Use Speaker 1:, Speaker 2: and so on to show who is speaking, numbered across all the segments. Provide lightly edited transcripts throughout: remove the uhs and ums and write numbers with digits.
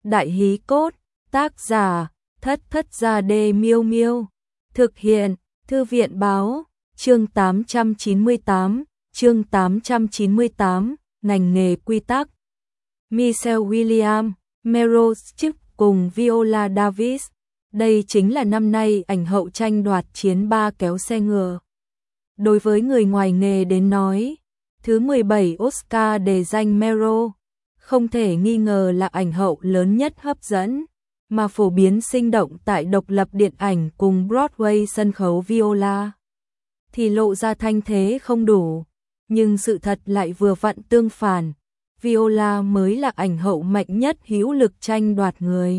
Speaker 1: Đại hí cốt, tác giả, Thất Thất Gia Đê Miêu Miêu. Thực hiện, Thư viện Báo, chương 898, ngành nghề quy tắc. Michelle Williams, Meryl Streep cùng Viola Davis. Đây chính là năm nay ảnh hậu tranh đoạt chiến 3 kéo xe ngựa. Đối với người ngoài nghề đến nói, thứ 17 Oscar đề danh Meryl, không thể nghi ngờ là ảnh hậu lớn nhất hấp dẫn, mà phổ biến sinh động tại độc lập điện ảnh cùng Broadway sân khấu Viola thì lộ ra thanh thế không đủ, nhưng sự thật lại vừa vặn tương phản. Viola mới là ảnh hậu mạnh nhất hữu lực tranh đoạt người,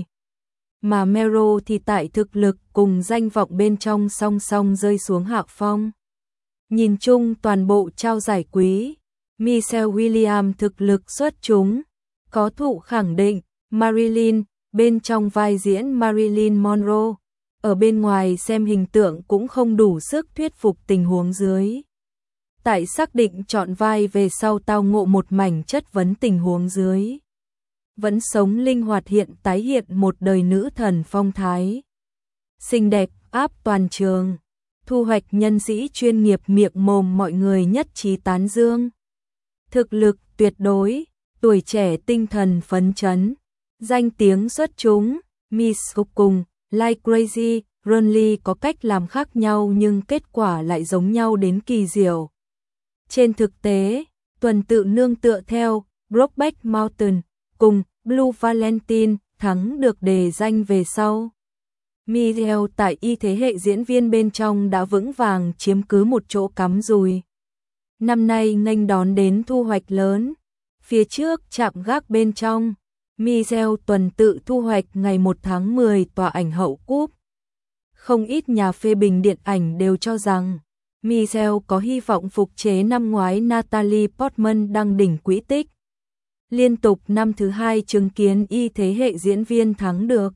Speaker 1: mà Meryl thì tại thực lực cùng danh vọng bên trong song song rơi xuống hạ phong. Nhìn chung toàn bộ trao giải quý, Michelle Williams thực lực xuất chúng, có thụ khẳng định. Marilyn, bên trong vai diễn Marilyn Monroe, ở bên ngoài xem hình tượng cũng không đủ sức thuyết phục tình huống dưới. Tại xác định chọn vai về sau tao ngộ một mảnh chất vấn tình huống dưới, vẫn sống linh hoạt tái hiện một đời nữ thần phong thái. Xinh đẹp áp toàn trường, thu hoạch nhân sĩ chuyên nghiệp miệng mồm mọi người nhất trí tán dương. Thực lực tuyệt đối, tuổi trẻ tinh thần phấn chấn, danh tiếng xuất chúng. Miss cùng Like Crazy Runly có cách làm khác nhau nhưng kết quả lại giống nhau đến kỳ diệu. Trên thực tế, tuần tự nương tựa theo Brokeback Mountain cùng Blue Valentine thắng được đề danh về sau. Michelle tại thế hệ diễn viên bên trong đã vững vàng chiếm cứ một chỗ cắm rùi. Năm nay nghênh đón đến thu hoạch lớn. Phía trước chạm gác bên trong, Michelle tuần tự thu hoạch ngày 1 tháng 10 tòa ảnh hậu cúp. Không ít nhà phê bình điện ảnh đều cho rằng Michelle có hy vọng phục chế năm ngoái Natalie Portman đăng đỉnh quỹ tích. Liên tục năm thứ 2 chứng kiến thế hệ diễn viên thắng được.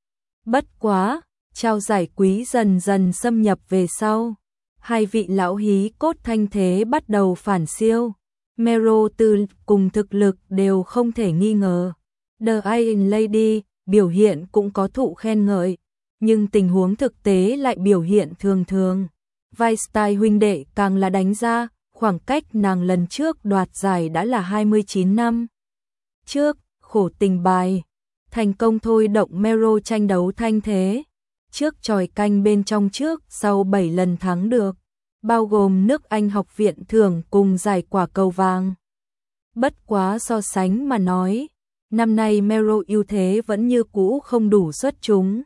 Speaker 1: Bất quá, trao giải quý dần dần xâm nhập về sau. Hai vị lão hí cốt thanh thế bắt đầu phản siêu. Meryl từ cùng thực lực đều không thể nghi ngờ. The Iron Lady biểu hiện cũng có thụ khen ngợi, nhưng tình huống thực tế lại biểu hiện thường thường. Vai style huynh đệ càng là đánh ra, khoảng cách nàng lần trước đoạt giải đã là 29 năm. Trước, khổ tình bài, thành công thôi động Meryl tranh đấu thanh thế. Trước chòi canh bên trong sau 7 lần thắng được, bao gồm nước Anh học viện thưởng cùng giải quả cầu vàng. Bất quá so sánh mà nói, năm nay Meryl ưu thế vẫn như cũ không đủ xuất chúng.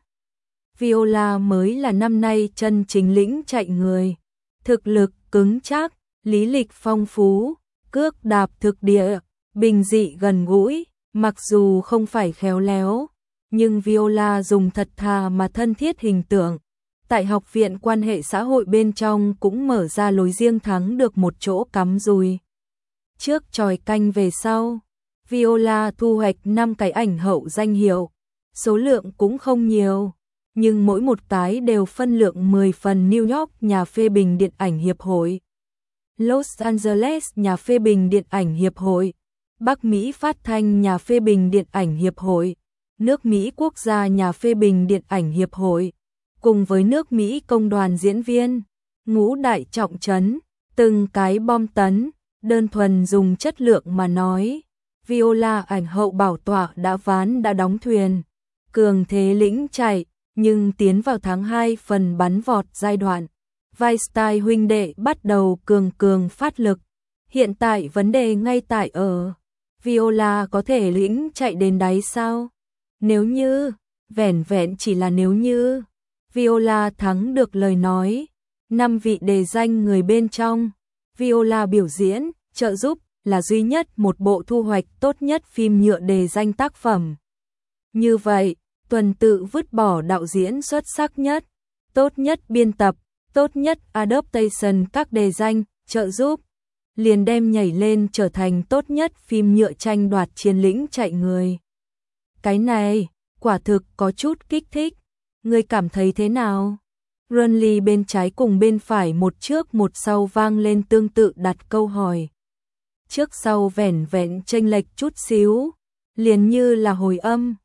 Speaker 1: Viola mới là năm nay chân chính lĩnh chạy người, thực lực cứng chắc, lý lịch phong phú, cước đạp thực địa, bình dị gần gũi, mặc dù không phải khéo léo, nhưng Viola dùng thật thà mà thân thiết hình tượng. Tại học viện quan hệ xã hội bên trong cũng mở ra lối riêng thắng được một chỗ cắm rùi. Trước chòi canh về sau, Viola thu hoạch 5 cái ảnh hậu danh hiệu, số lượng cũng không nhiều, nhưng mỗi một cái đều phân lượng 10 phần. New York nhà phê bình điện ảnh hiệp hội, Los Angeles nhà phê bình điện ảnh hiệp hội, Bắc Mỹ phát thanh nhà phê bình điện ảnh hiệp hội, nước Mỹ quốc gia nhà phê bình điện ảnh hiệp hội, cùng với nước Mỹ công đoàn diễn viên, ngũ đại trọng trấn, từng cái bom tấn. Đơn thuần dùng chất lượng mà nói, Viola ảnh hậu bảo tọa đã đóng thuyền, cường thế lĩnh chạy, nhưng tiến vào tháng 2 phần bắn vọt giai đoạn, vai style huynh đệ bắt đầu cường phát lực. Hiện tại vấn đề ngay tại ở Viola có thể lĩnh chạy đến đáy sao? Nếu như, vẻn vẹn chỉ là nếu như Viola thắng được lời nói, 5 vị đề danh người bên trong, Viola biểu diễn, trợ giúp là duy nhất một bộ thu hoạch tốt nhất phim nhựa đề danh tác phẩm. Như vậy, tuần tự vứt bỏ đạo diễn xuất sắc nhất, tốt nhất biên tập, tốt nhất adaptation các đề danh, trợ giúp, liền đem nhảy lên trở thành tốt nhất phim nhựa tranh đoạt chiến lĩnh chạy người. Cái này, quả thực có chút kích thích. Ngươi cảm thấy thế nào? Runly bên trái cùng bên phải một trước một sau vang lên tương tự đặt câu hỏi. Trước sau vẻn vẹn chênh lệch chút xíu, liền như là hồi âm.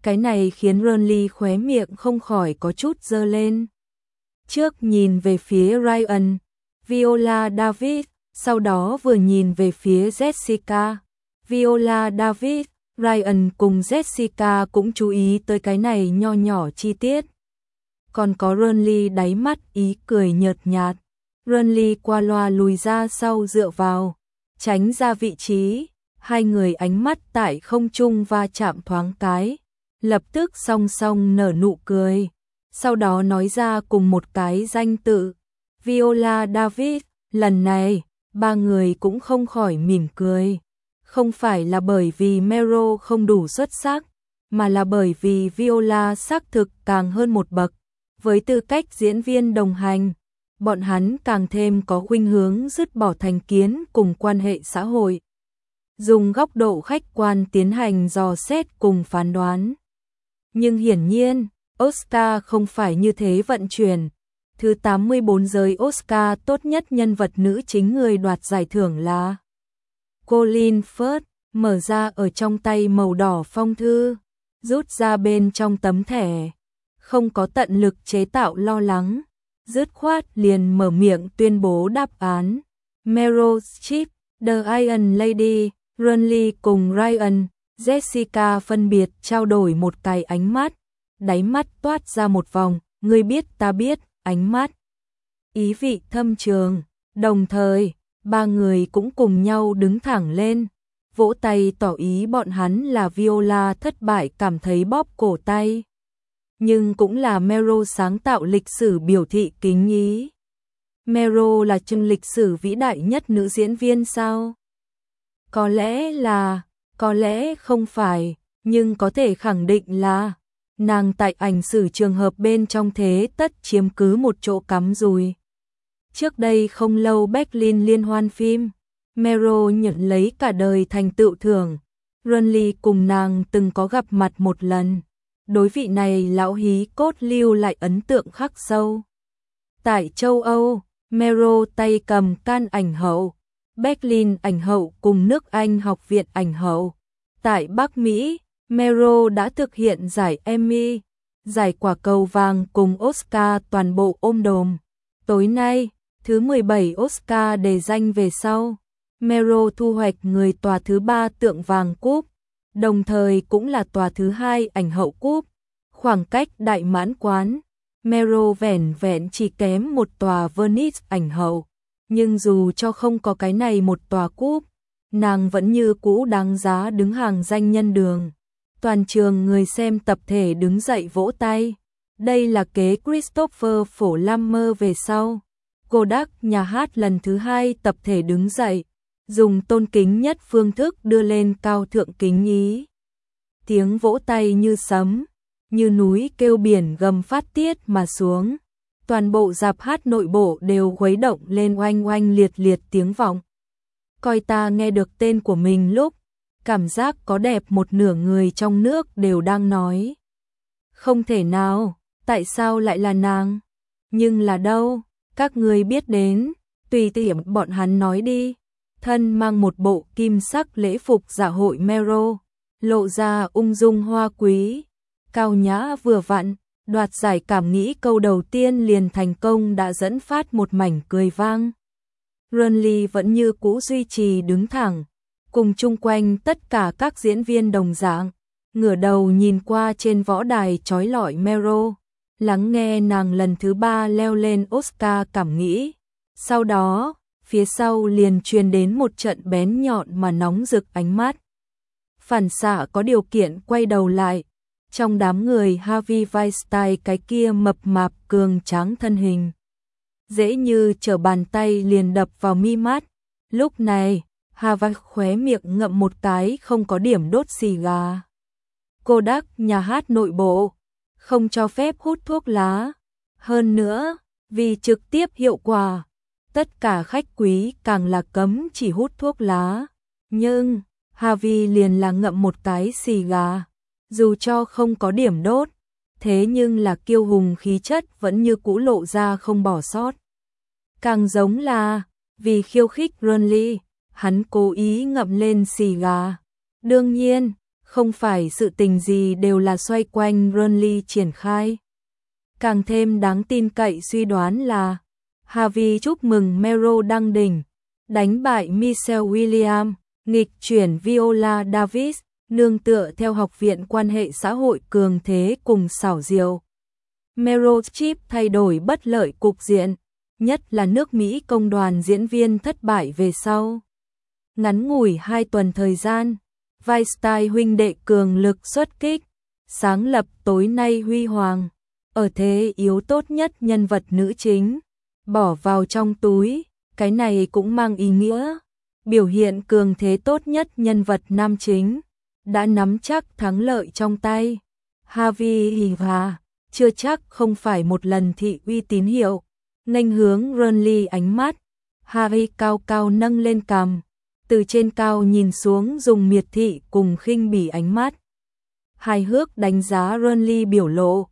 Speaker 1: Cái này khiến Ronly khóe miệng không khỏi có chút dơ lên. Trước nhìn về phía Ryan, Viola Davis, sau đó vừa nhìn về phía Jessica. Viola Davis, Ryan cùng Jessica cũng chú ý tới cái này nho nhỏ chi tiết. Còn có Ronly đáy mắt ý cười nhợt nhạt. Ronly qua loa lùi ra sau dựa vào, tránh ra vị trí. Hai người ánh mắt tại không trung va chạm thoáng cái, lập tức song song nở nụ cười. Sau đó nói ra cùng một cái danh tự, Viola Davis. Lần này, ba người cũng không khỏi mỉm cười. Không phải là bởi vì Meryl không đủ xuất sắc, mà là bởi vì Viola xác thực càng hơn một bậc. Với tư cách diễn viên đồng hành, bọn hắn càng thêm có khuynh hướng dứt bỏ thành kiến cùng quan hệ xã hội. Dùng góc độ khách quan tiến hành dò xét cùng phán đoán. Nhưng hiển nhiên, Oscar không phải như thế vận chuyển. Thứ 84 giới Oscar tốt nhất nhân vật nữ chính người đoạt giải thưởng là Colin Firth, mở ra ở trong tay màu đỏ phong thư, rút ra bên trong tấm thẻ. Không có tận lực chế tạo lo lắng, dứt khoát liền mở miệng tuyên bố đáp án. Meryl Streep, The Iron Lady. Ronly cùng Ryan, Jessica phân biệt trao đổi một cái ánh mắt, đáy mắt toát ra một vòng, ngươi biết ta biết, ánh mắt. Ý vị thâm trường, đồng thời, ba người cũng cùng nhau đứng thẳng lên, vỗ tay tỏ ý bọn hắn là Viola thất bại cảm thấy bóp cổ tay. Nhưng cũng là Meryl sáng tạo lịch sử biểu thị kính ý. Meryl là chân lịch sử vĩ đại nhất nữ diễn viên sao? Có lẽ là, có lẽ không phải, nhưng có thể khẳng định là nàng tại ảnh sử trường hợp bên trong thế tất chiếm cứ một chỗ cắm rùi. Trước đây không lâu Berlin liên hoan phim, Meryl nhận lấy cả đời thành tựu thưởng. Ronly cùng nàng từng có gặp mặt một lần. Đối vị này lão hí cốt lưu lại ấn tượng khắc sâu. Tại châu Âu, Meryl tay cầm Cannes ảnh hậu, Berlin ảnh hậu cùng nước Anh Học viện ảnh hậu. Tại Bắc Mỹ, Meryl đã thực hiện giải Emmy, giải quả cầu vàng cùng Oscar toàn bộ ôm đồm. Tối nay, thứ 17 Oscar đề danh về sau, Meryl thu hoạch người tòa thứ 3 tượng vàng cúp, đồng thời cũng là tòa thứ 2 ảnh hậu cúp. Khoảng cách đại mãn quán, Meryl vẻn vẹn chỉ kém một tòa Venice ảnh hậu. Nhưng dù cho không có cái này một tòa cúp, nàng vẫn như cũ đáng giá đứng hàng danh nhân đường. Toàn trường người xem tập thể đứng dậy vỗ tay. Đây là kế Christopher Phổ Lammer về sau. Kodak nhà hát lần thứ 2 tập thể đứng dậy, dùng tôn kính nhất phương thức đưa lên cao thượng kính ý. Tiếng vỗ tay như sấm, như núi kêu biển gầm phát tiết mà xuống. Toàn bộ rạp hát nội bộ đều khuấy động lên oanh oanh liệt liệt tiếng vọng. Coi ta nghe được tên của mình lúc, cảm giác có đẹp một nửa người trong nước đều đang nói. Không thể nào, tại sao lại là nàng? Nhưng là đâu, các người biết đến, tùy tiện bọn hắn nói đi. Thân mang một bộ kim sắc lễ phục dạ hội Meryl, lộ ra ung dung hoa quý, cao nhã vừa vặn. Đoạt giải cảm nghĩ câu đầu tiên liền thành công đã dẫn phát một mảnh cười vang. Ronly vẫn như cũ duy trì đứng thẳng, cùng chung quanh tất cả các diễn viên đồng dạng, ngửa đầu nhìn qua trên võ đài chói lọi Meryl, lắng nghe nàng lần thứ 3 leo lên Oscar cảm nghĩ. Sau đó, phía sau liền truyền đến một trận bén nhọn mà nóng rực ánh mắt. Phản xạ có điều kiện quay đầu lại. Trong đám người Harvey Weinstein cái kia mập mạp cường tráng thân hình, dễ như trở bàn tay liền đập vào mi mắt. Lúc này, Harvey khóe miệng ngậm một cái không có điểm đốt xì gà. Kodak nhà hát nội bộ không cho phép hút thuốc lá. Hơn nữa, vì trực tiếp hiệu quả, tất cả khách quý càng là cấm chỉ hút thuốc lá. Nhưng, Harvey liền là ngậm một cái xì gà. Dù cho không có điểm đốt, thế nhưng là kiêu hùng khí chất vẫn như cũ lộ ra không bỏ sót. Càng giống là, vì khiêu khích Ronly, hắn cố ý ngậm lên xì gà. Đương nhiên, không phải sự tình gì đều là xoay quanh Burnley triển khai. Càng thêm đáng tin cậy suy đoán là Harvey chúc mừng Melrose đăng đỉnh, đánh bại Michelle Williams, nghịch chuyển Viola Davis, nương tựa theo học viện quan hệ xã hội cường thế cùng xảo diệu. Melrose Chip thay đổi bất lợi cục diện, nhất là nước Mỹ công đoàn diễn viên thất bại về sau. Ngắn ngủi 2 tuần thời gian, Weinstein huynh đệ cường lực xuất kích, sáng lập tối nay huy hoàng, ở thế yếu tốt nhất nhân vật nữ chính, bỏ vào trong túi, cái này cũng mang ý nghĩa. Biểu hiện cường thế tốt nhất nhân vật nam chính, đã nắm chắc thắng lợi trong tay. Harvey Hiva, chưa chắc không phải một lần thị uy tín hiệu, nghênh hướng Burnley ánh mắt. Harry cao cao nâng lên cằm, từ trên cao nhìn xuống dùng miệt thị cùng khinh bỉ ánh mắt. Hài hước đánh giá Burnley biểu lộ,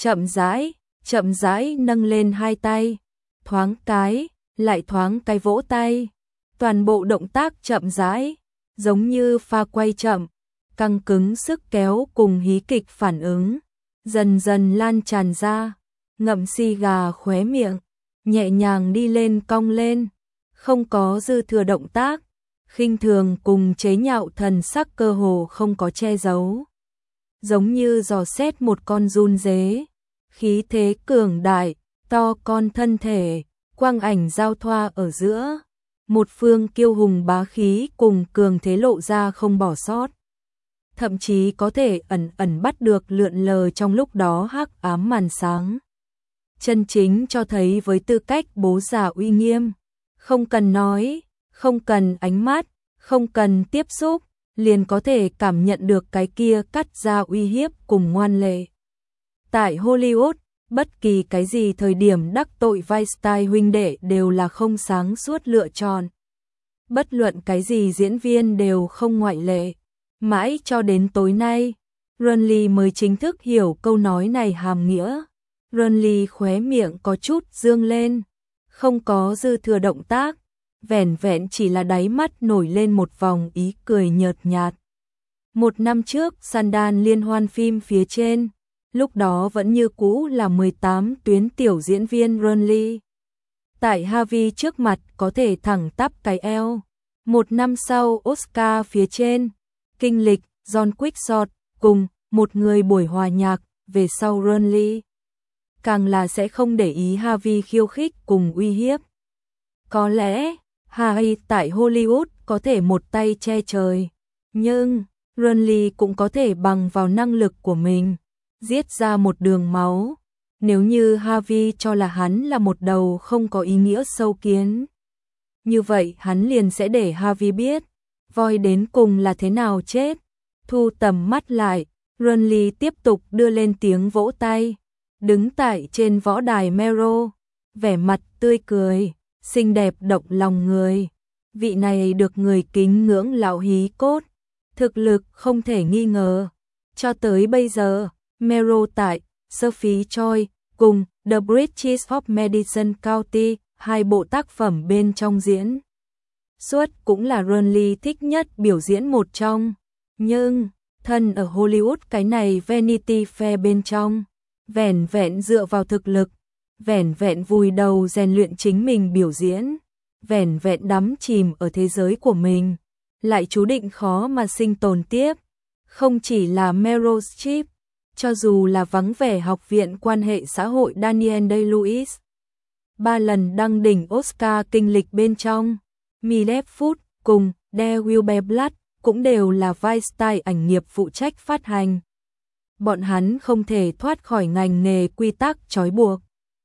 Speaker 1: chậm rãi nâng lên hai tay, thoáng cái, lại thoáng cái vỗ tay. Toàn bộ động tác chậm rãi, giống như pha quay chậm, căng cứng sức kéo cùng hí kịch phản ứng, dần dần lan tràn ra, ngậm xì gà khóe miệng, nhẹ nhàng đi lên cong lên, không có dư thừa động tác, khinh thường cùng chế nhạo thần sắc cơ hồ không có che giấu. Giống như dò xét một con giun dế, khí thế cường đại, to con thân thể, quang ảnh giao thoa ở giữa. Một phương kiêu hùng bá khí cùng cường thế lộ ra không bỏ sót. Thậm chí có thể ẩn ẩn bắt được lượn lờ trong lúc đó hắc ám màn sáng. Chân chính cho thấy với tư cách bố già uy nghiêm. Không cần nói, không cần ánh mắt, không cần tiếp xúc, liền có thể cảm nhận được cái kia cắt ra uy hiếp cùng ngoan lệ. Tại Hollywood, bất kỳ cái gì thời điểm đắc tội Weinstein huynh đệ đều là không sáng suốt lựa chọn. Bất luận cái gì diễn viên đều không ngoại lệ. Mãi cho đến tối nay, Burnley mới chính thức hiểu câu nói này hàm nghĩa. Burnley khóe miệng có chút dương lên, không có dư thừa động tác, vẻn vẹn chỉ là đáy mắt nổi lên một vòng ý cười nhợt nhạt. 1 năm trước, Sundance liên hoan phim phía trên, lúc đó vẫn như cũ là 18 tuyến tiểu diễn viên Burnley. Tại Harvey trước mặt có thể thẳng tắp cái eo. 1 năm sau Oscar phía trên, kinh lịch John Quixote cùng một người buổi hòa nhạc, về sau Burnley càng là sẽ không để ý Harvey khiêu khích cùng uy hiếp. Có lẽ Harvey tại Hollywood có thể một tay che trời, nhưng Burnley cũng có thể bằng vào năng lực của mình giết ra một đường máu. Nếu như Harvey cho là hắn là một đầu không có ý nghĩa sâu kiến, như vậy hắn liền sẽ để Harvey biết voi đến cùng là thế nào chết. Thu tầm mắt lại, Burnley tiếp tục đưa lên tiếng vỗ tay, đứng tại trên võ đài Melrose, vẻ mặt tươi cười, xinh đẹp động lòng người. Vị này được người kính ngưỡng lão hí cốt, thực lực không thể nghi ngờ. Cho tới bây giờ, Melrose tại Sophie Choice cùng The Bridges of Madison County, 2 bộ tác phẩm bên trong diễn xuất cũng là Burnley thích nhất biểu diễn một trong. Nhưng, thân ở Hollywood cái này Vanity Fair bên trong, vẻn vẹn dựa vào thực lực, vẻn vẹn vùi đầu rèn luyện chính mình biểu diễn, vẻn vẹn đắm chìm ở thế giới của mình, lại chú định khó mà sinh tồn tiếp. Không chỉ là Meryl Streep, cho dù là vắng vẻ học viện quan hệ xã hội Daniel Day-Lewis, 3 lần đăng đỉnh Oscar kinh lịch bên trong, Mille Foot cùng There Will Be Blood cũng đều là Weinstein ảnh nghiệp phụ trách phát hành. Bọn hắn không thể thoát khỏi ngành nghề quy tắc trói buộc.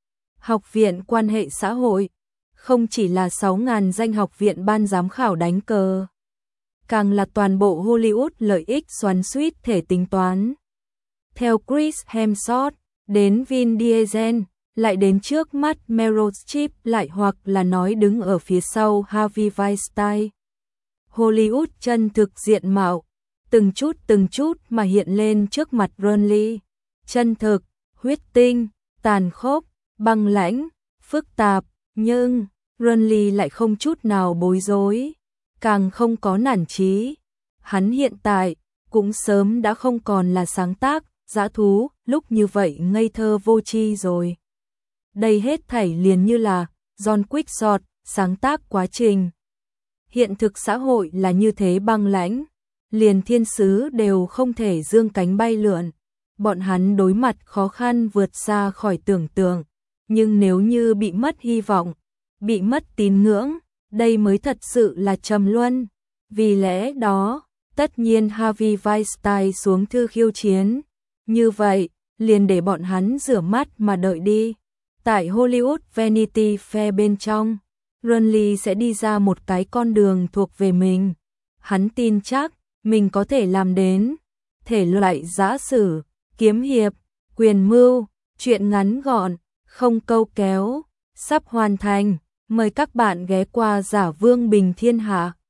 Speaker 1: Học viện quan hệ xã hội không chỉ là 6.000 danh học viện ban giám khảo đánh cờ, càng là toàn bộ Hollywood lợi ích xoắn xuýt thể tính toán. Theo Chris Hemsworth, đến Vin Diesel, lại đến trước mắt Meryl Streep, lại hoặc là nói đứng ở phía sau Harvey Weinstein. Hollywood chân thực diện mạo, từng chút mà hiện lên trước mặt Burnley. Chân thực, huyết tinh, tàn khốc, băng lãnh, phức tạp, nhưng Burnley lại không chút nào bối rối, càng không có nản chí. Hắn hiện tại cũng sớm đã không còn là sáng tác, dã thú, lúc như vậy ngây thơ vô tri rồi. Đây hết thảy liền như là John Quixote, sáng tác quá trình. Hiện thực xã hội là như thế băng lãnh, liền thiên sứ đều không thể dương cánh bay lượn. Bọn hắn đối mặt khó khăn vượt xa khỏi tưởng tượng, nhưng nếu như bị mất hy vọng, bị mất tín ngưỡng, đây mới thật sự là trầm luân. Vì lẽ đó, tất nhiên Harvey Weinstein xuống thư khiêu chiến. Như vậy, liền để bọn hắn rửa mắt mà đợi đi. Tại Hollywood Vanity Fair bên trong, Runley sẽ đi ra một cái con đường thuộc về mình. Hắn tin chắc mình có thể làm đến. Thể loại giã sử, kiếm hiệp, quyền mưu, truyện ngắn gọn, không câu kéo, sắp hoàn thành. Mời các bạn ghé qua Giả Vương Bình Thiên Hạ.